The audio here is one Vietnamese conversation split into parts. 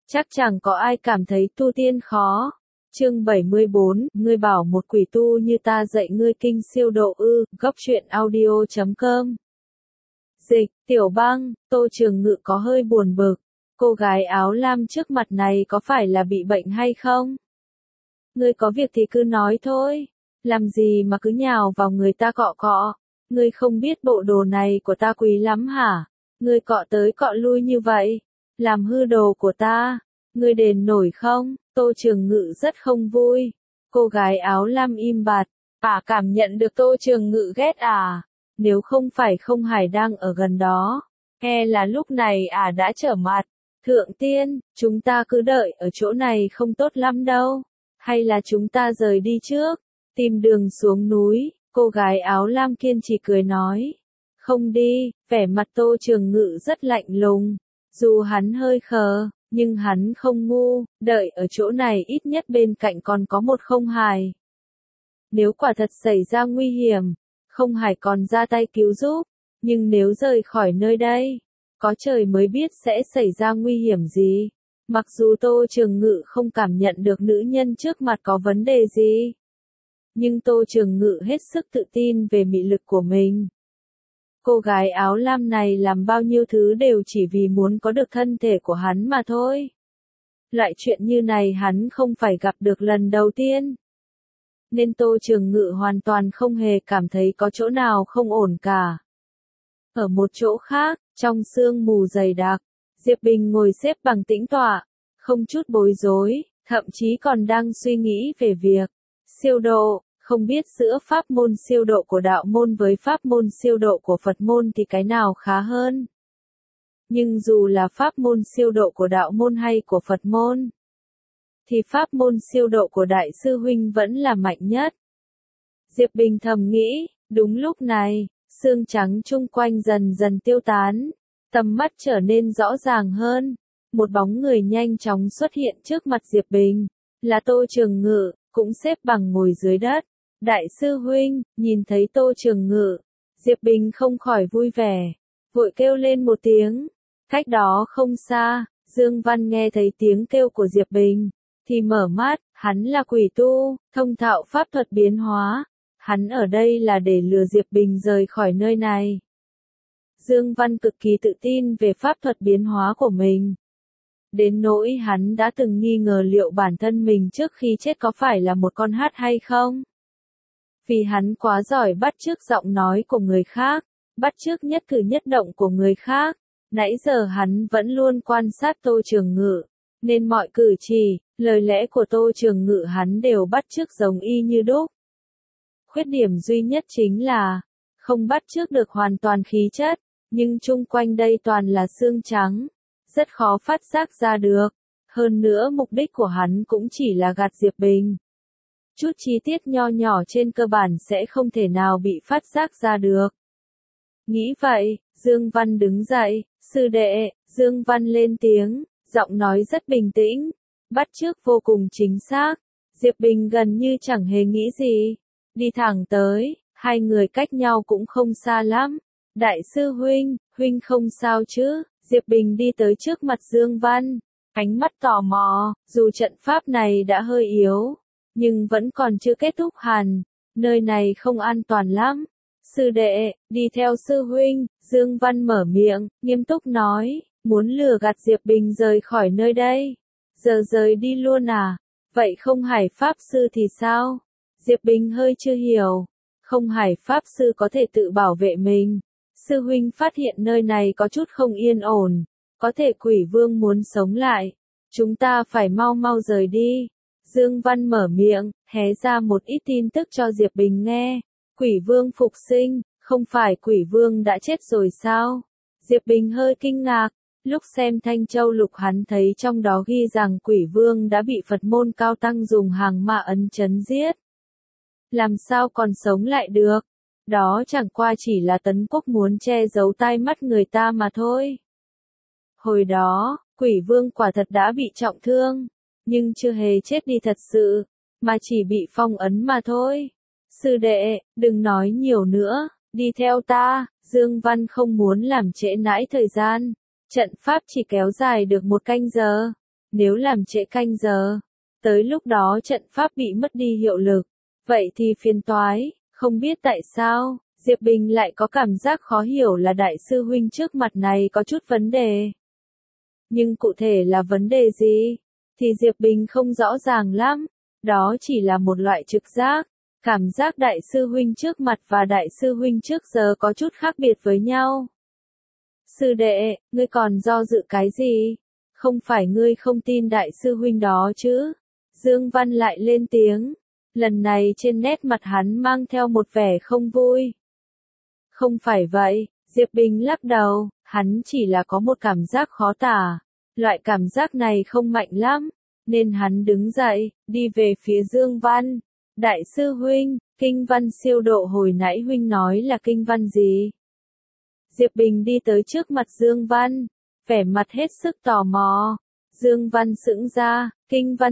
Chắc chẳng có ai cảm thấy tu tiên khó. Chương 74, ngươi bảo một quỷ tu như ta dạy ngươi kinh siêu độ ư, góc truyện audio.com. Dịch, Tiểu Băng, Tô Trường Ngự có hơi buồn bực. Cô gái áo lam trước mặt này có phải là bị bệnh hay không? Ngươi có việc thì cứ nói thôi. Làm gì mà cứ nhào vào người ta cọ cọ. Ngươi không biết bộ đồ này của ta quý lắm hả? Ngươi cọ tới cọ lui như vậy. Làm hư đồ của ta. Ngươi đền nổi không? Tô Trường Ngự rất không vui. Cô gái áo lam im bặt. Cảm nhận được Tô Trường Ngự ghét à? Nếu không phải không Hải đang ở gần đó. Là lúc này đã trở mặt. Thượng tiên, chúng ta cứ đợi ở chỗ này không tốt lắm đâu. Hay là chúng ta rời đi trước? Tìm đường xuống núi, cô gái áo lam kiên trì cười nói. Không đi, vẻ mặt Tô Trường Ngự rất lạnh lùng. Dù hắn hơi khờ, nhưng hắn không ngu, đợi ở chỗ này ít nhất bên cạnh còn có một không Hải. Nếu quả thật xảy ra nguy hiểm, không Hải còn ra tay cứu giúp, nhưng nếu rời khỏi nơi đây, có trời mới biết sẽ xảy ra nguy hiểm gì. Mặc dù Tô Trường Ngự không cảm nhận được nữ nhân trước mặt có vấn đề gì, nhưng Tô Trường Ngự hết sức tự tin về mị lực của mình. Cô gái áo lam này làm bao nhiêu thứ đều chỉ vì muốn có được thân thể của hắn mà thôi. Loại chuyện như này hắn không phải gặp được lần đầu tiên. Nên Tô Trường Ngự hoàn toàn không hề cảm thấy có chỗ nào không ổn cả. Ở một chỗ khác, trong sương mù dày đặc, Diệp Bình ngồi xếp bằng tĩnh tọa, không chút bối rối, thậm chí còn đang suy nghĩ về việc siêu độ. Không biết giữa pháp môn siêu độ của đạo môn với pháp môn siêu độ của Phật môn thì cái nào khá hơn. Nhưng dù là pháp môn siêu độ của đạo môn hay của Phật môn, thì pháp môn siêu độ của Đại sư Huynh vẫn là mạnh nhất. Diệp Bình thầm nghĩ, đúng lúc này, sương trắng chung quanh dần dần tiêu tán, tầm mắt trở nên rõ ràng hơn. Một bóng người nhanh chóng xuất hiện trước mặt Diệp Bình, là Tô Trường Ngự, cũng xếp bằng ngồi dưới đất. Đại sư Huynh, nhìn thấy Tô Trường Ngự, Diệp Bình không khỏi vui vẻ, vội kêu lên một tiếng. Cách đó không xa, Dương Văn nghe thấy tiếng kêu của Diệp Bình, thì mở mắt, hắn là quỷ tu, thông thạo pháp thuật biến hóa. Hắn ở đây là để lừa Diệp Bình rời khỏi nơi này. Dương Văn cực kỳ tự tin về pháp thuật biến hóa của mình. Đến nỗi hắn đã từng nghi ngờ liệu bản thân mình trước khi chết có phải là một con hát hay không. Vì hắn quá giỏi bắt chước giọng nói của người khác, bắt chước nhất cử nhất động của người khác. Nãy giờ hắn vẫn luôn quan sát Tô Trường Ngự, nên mọi cử chỉ, lời lẽ của Tô Trường Ngự hắn đều bắt chước giống y như đúc. Khuyết điểm duy nhất chính là, không bắt chước được hoàn toàn khí chất, nhưng chung quanh đây toàn là xương trắng, rất khó phát giác ra được. Hơn nữa mục đích của hắn cũng chỉ là gạt Diệp Bình. Chút chi tiết nho nhỏ trên cơ bản sẽ không thể nào bị phát giác ra được. Nghĩ vậy, Dương Văn đứng dậy, sư đệ, Dương Văn lên tiếng, giọng nói rất bình tĩnh, bắt chước vô cùng chính xác. Diệp Bình gần như chẳng hề nghĩ gì, đi thẳng tới, hai người cách nhau cũng không xa lắm. Đại sư Huynh, Huynh không sao chứ? Diệp Bình đi tới trước mặt Dương Văn, ánh mắt tò mò, dù trận pháp này đã hơi yếu, nhưng vẫn còn chưa kết thúc hẳn, nơi này không an toàn lắm. Sư đệ, đi theo sư huynh, Dương Văn mở miệng, nghiêm túc nói, muốn lừa gạt Diệp Bình rời khỏi nơi đây. Giờ rời đi luôn à? Vậy không Hải Pháp Sư thì sao? Diệp Bình hơi chưa hiểu. Không Hải Pháp Sư có thể tự bảo vệ mình. Sư huynh phát hiện nơi này có chút không yên ổn, có thể quỷ vương muốn sống lại. Chúng ta phải mau mau rời đi. Dương Văn mở miệng, hé ra một ít tin tức cho Diệp Bình nghe. Quỷ vương phục sinh, không phải quỷ vương đã chết rồi sao? Diệp Bình hơi kinh ngạc, lúc xem Thanh Châu Lục hắn thấy trong đó ghi rằng quỷ vương đã bị Phật môn cao tăng dùng hàng ma ấn chấn giết. Làm sao còn sống lại được? Đó chẳng qua chỉ là Tấn Quốc muốn che giấu tai mắt người ta mà thôi. Hồi đó, quỷ vương quả thật đã bị trọng thương, nhưng chưa hề chết đi thật sự, mà chỉ bị phong ấn mà thôi. Sư đệ, đừng nói nhiều nữa, đi theo ta. Dương Văn không muốn làm trễ nãi thời gian, trận pháp chỉ kéo dài được 1 canh giờ. Nếu làm trễ canh giờ, tới lúc đó trận pháp bị mất đi hiệu lực, vậy thì phiền toái, không biết tại sao, Diệp Bình lại có cảm giác khó hiểu là đại sư huynh trước mặt này có chút vấn đề. Nhưng cụ thể là vấn đề gì? Thì Diệp Bình không rõ ràng lắm, đó chỉ là một loại trực giác, cảm giác đại sư huynh trước mặt và đại sư huynh trước giờ có chút khác biệt với nhau. Sư đệ, ngươi còn do dự cái gì? Không phải ngươi không tin đại sư huynh đó chứ? Dương Văn lại lên tiếng. Lần này trên nét mặt hắn mang theo một vẻ không vui. Không phải vậy, Diệp Bình lắc đầu, hắn chỉ là có một cảm giác khó tả. Loại cảm giác này không mạnh lắm, nên hắn đứng dậy, đi về phía Dương Văn. Đại sư huynh, kinh văn siêu độ hồi nãy huynh nói là kinh văn gì? Diệp Bình đi tới trước mặt Dương Văn, vẻ mặt hết sức tò mò. Dương Văn sững ra, kinh văn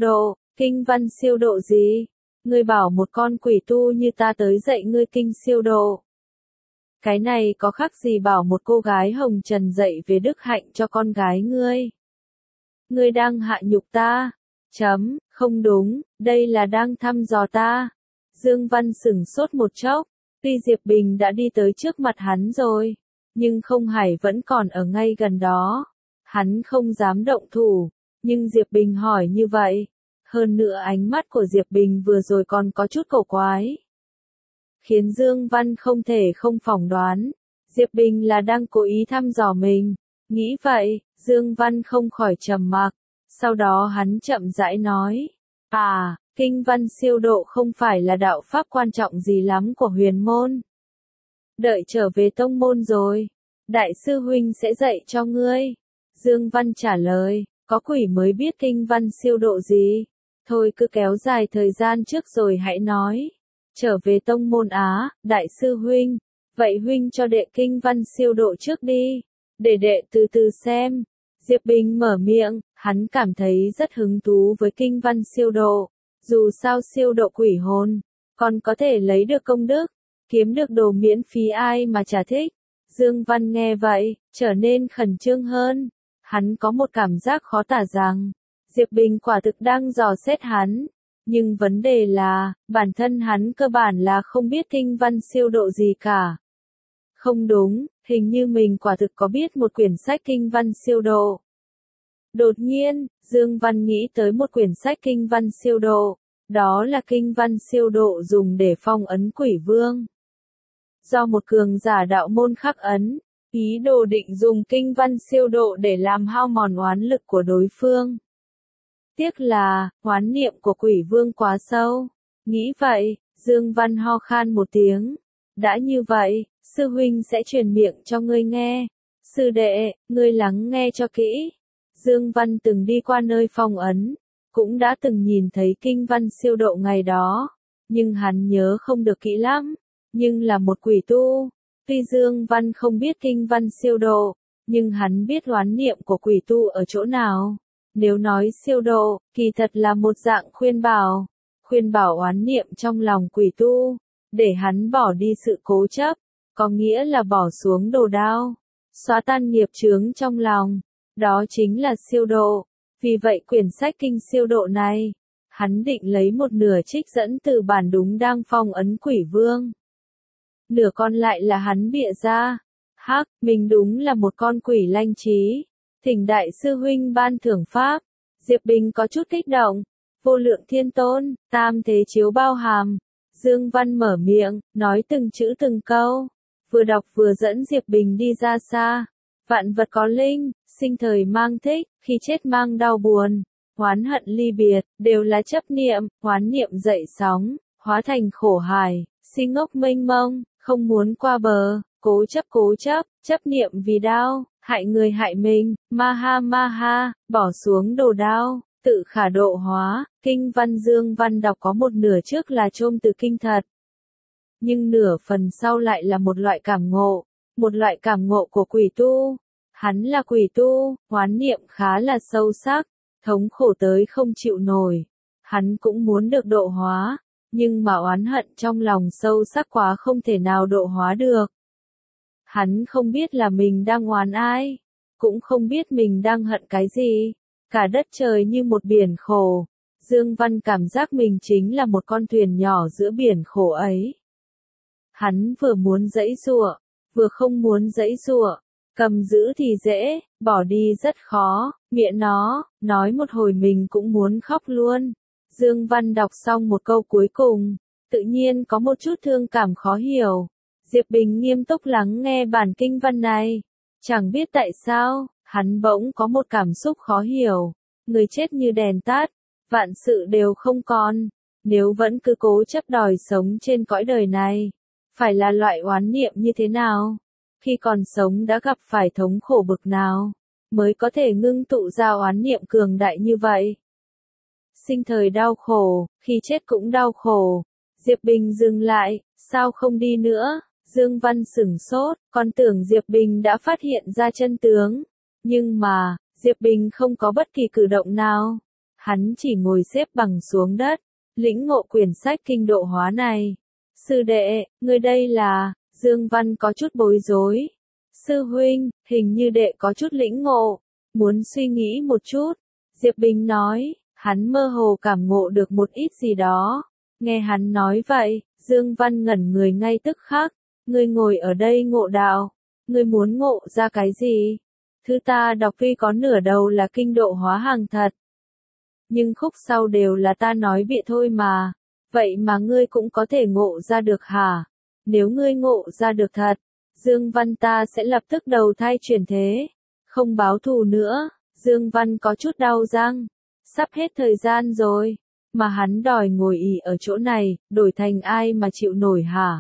siêu độ gì? Ngươi bảo một con quỷ tu như ta tới dạy ngươi kinh siêu độ. Cái này có khác gì bảo một cô gái hồng trần dạy về đức hạnh cho con gái ngươi? Ngươi đang hạ nhục ta. Không đúng, đây là đang thăm dò ta. Dương Văn sửng sốt một chốc, tuy Diệp Bình đã đi tới trước mặt hắn rồi, nhưng không Hải vẫn còn ở ngay gần đó. Hắn không dám động thủ, nhưng Diệp Bình hỏi như vậy. Hơn nữa ánh mắt của Diệp Bình vừa rồi còn có chút cổ quái, khiến Dương Văn không thể không phỏng đoán, Diệp Bình là đang cố ý thăm dò mình. Nghĩ vậy, Dương Văn không khỏi trầm mặc, sau đó hắn chậm rãi nói, kinh văn siêu độ không phải là đạo pháp quan trọng gì lắm của huyền môn. Đợi trở về tông môn rồi, đại sư huynh sẽ dạy cho ngươi. Dương Văn trả lời, có quỷ mới biết kinh văn siêu độ gì. Thôi cứ kéo dài thời gian trước rồi hãy nói. Trở về tông môn á, đại sư huynh. Vậy huynh cho đệ kinh văn siêu độ trước đi. Để đệ từ từ xem. Diệp Bình mở miệng, hắn cảm thấy rất hứng thú với kinh văn siêu độ. Dù sao siêu độ quỷ hồn, còn có thể lấy được công đức, kiếm được đồ miễn phí ai mà chả thích. Dương Văn nghe vậy, trở nên khẩn trương hơn. Hắn có một cảm giác khó tả rằng, Diệp Bình quả thực đang dò xét hắn. Nhưng vấn đề là, bản thân hắn cơ bản là không biết kinh văn siêu độ gì cả. Không đúng, hình như mình quả thực có biết một quyển sách kinh văn siêu độ. Đột nhiên, Dương Văn nghĩ tới một quyển sách kinh văn siêu độ. Đó là kinh văn siêu độ dùng để phong ấn quỷ vương. Do một cường giả đạo môn khắc ấn, ý đồ định dùng kinh văn siêu độ để làm hao mòn oán lực của đối phương. Tiếc là, oán niệm của quỷ vương quá sâu. Nghĩ vậy, Dương Văn ho khan một tiếng. Đã như vậy, sư huynh sẽ truyền miệng cho ngươi nghe. Sư đệ, ngươi lắng nghe cho kỹ. Dương Văn từng đi qua nơi phong ấn, cũng đã từng nhìn thấy kinh văn siêu độ ngày đó. Nhưng hắn nhớ không được kỹ lắm. Nhưng là một quỷ tu. Tuy Dương Văn không biết kinh văn siêu độ, nhưng hắn biết oán niệm của quỷ tu ở chỗ nào. Nếu nói siêu độ, kỳ thật là một dạng khuyên bảo oán niệm trong lòng quỷ tu, để hắn bỏ đi sự cố chấp, có nghĩa là bỏ xuống đồ đao, xóa tan nghiệp chướng trong lòng, đó chính là siêu độ. Vì vậy quyển sách kinh siêu độ này, hắn định lấy một nửa trích dẫn từ bản đúng đang phong ấn quỷ vương. Nửa còn lại là hắn bịa ra. Mình đúng là một con quỷ lanh trí. Thỉnh đại sư huynh ban thưởng pháp. Diệp Bình có chút kích động. Vô lượng thiên tôn, tam thế chiếu bao hàm. Dương Văn mở miệng, nói từng chữ từng câu. Vừa đọc vừa dẫn Diệp Bình đi ra xa. Vạn vật có linh, sinh thời mang thích, khi chết mang đau buồn. Oán hận ly biệt, đều là chấp niệm, oán niệm dậy sóng, hóa thành khổ hải, si ngốc mênh mông, không muốn qua bờ, cố chấp, chấp niệm vì đau, hại người hại mình, ma ha, bỏ xuống đồ đao, tự khả độ hóa. Kinh văn Dương Văn đọc có một nửa trước là chôm từ kinh thật. Nhưng nửa phần sau lại là một loại cảm ngộ của quỷ tu. Hắn là quỷ tu, oán niệm khá là sâu sắc, thống khổ tới không chịu nổi. Hắn cũng muốn được độ hóa, nhưng mà oán hận trong lòng sâu sắc quá không thể nào độ hóa được. Hắn không biết là mình đang oán ai, cũng không biết mình đang hận cái gì. Cả đất trời như một biển khổ. Dương Văn cảm giác mình chính là một con thuyền nhỏ giữa biển khổ ấy. Hắn vừa muốn giãy giụa, vừa không muốn giãy giụa. Cầm giữ thì dễ, bỏ đi rất khó, miệng nó, nói một hồi mình cũng muốn khóc luôn. Dương Văn đọc xong một câu cuối cùng, tự nhiên có một chút thương cảm khó hiểu. Diệp Bình nghiêm túc lắng nghe bản kinh văn này. Chẳng biết tại sao, hắn bỗng có một cảm xúc khó hiểu. Người chết như đèn tắt, vạn sự đều không còn. Nếu vẫn cứ cố chấp đòi sống trên cõi đời này, phải là loại oán niệm như thế nào? Khi còn sống đã gặp phải thống khổ bực nào, mới có thể ngưng tụ ra oán niệm cường đại như vậy? Sinh thời đau khổ, khi chết cũng đau khổ. Diệp Bình dừng lại, sao không đi nữa? Dương Văn sửng sốt, còn tưởng Diệp Bình đã phát hiện ra chân tướng. Nhưng mà, Diệp Bình không có bất kỳ cử động nào. Hắn chỉ ngồi xếp bằng xuống đất, lĩnh ngộ quyển sách kinh độ hóa này. Sư đệ, ngươi đây là... Dương Văn có chút bối rối. Sư huynh, hình như đệ có chút lĩnh ngộ. Muốn suy nghĩ một chút. Diệp Bình nói, hắn mơ hồ cảm ngộ được một ít gì đó. Nghe hắn nói vậy, Dương Văn ngẩn người ngay tức khắc. Ngươi ngồi ở đây ngộ đạo. Ngươi muốn ngộ ra cái gì? Thứ ta đọc tuy có nửa đầu là kinh độ hóa hàng thật. Nhưng khúc sau đều là ta nói bịa thôi mà. Vậy mà ngươi cũng có thể ngộ ra được hả? Nếu ngươi ngộ ra được thật, Dương Văn ta sẽ lập tức đầu thai chuyển thế. Không báo thù nữa. Dương Văn có chút đau răng. Sắp hết thời gian rồi. Mà hắn đòi ngồi ì ở chỗ này, đổi thành ai mà chịu nổi hả?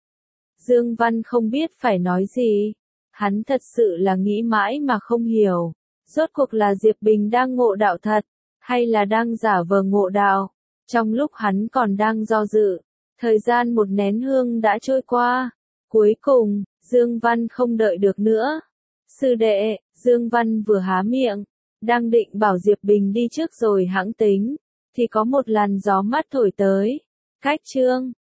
Dương Văn không biết phải nói gì. Hắn thật sự là nghĩ mãi mà không hiểu. Rốt cuộc là Diệp Bình đang ngộ đạo thật, hay là đang giả vờ ngộ đạo? Trong lúc hắn còn đang do dự, thời gian một nén hương đã trôi qua. Cuối cùng, Dương Văn không đợi được nữa. Sư đệ, Dương Văn vừa há miệng, đang định bảo Diệp Bình đi trước rồi hãng tính, thì có một làn gió mát thổi tới. Cách chương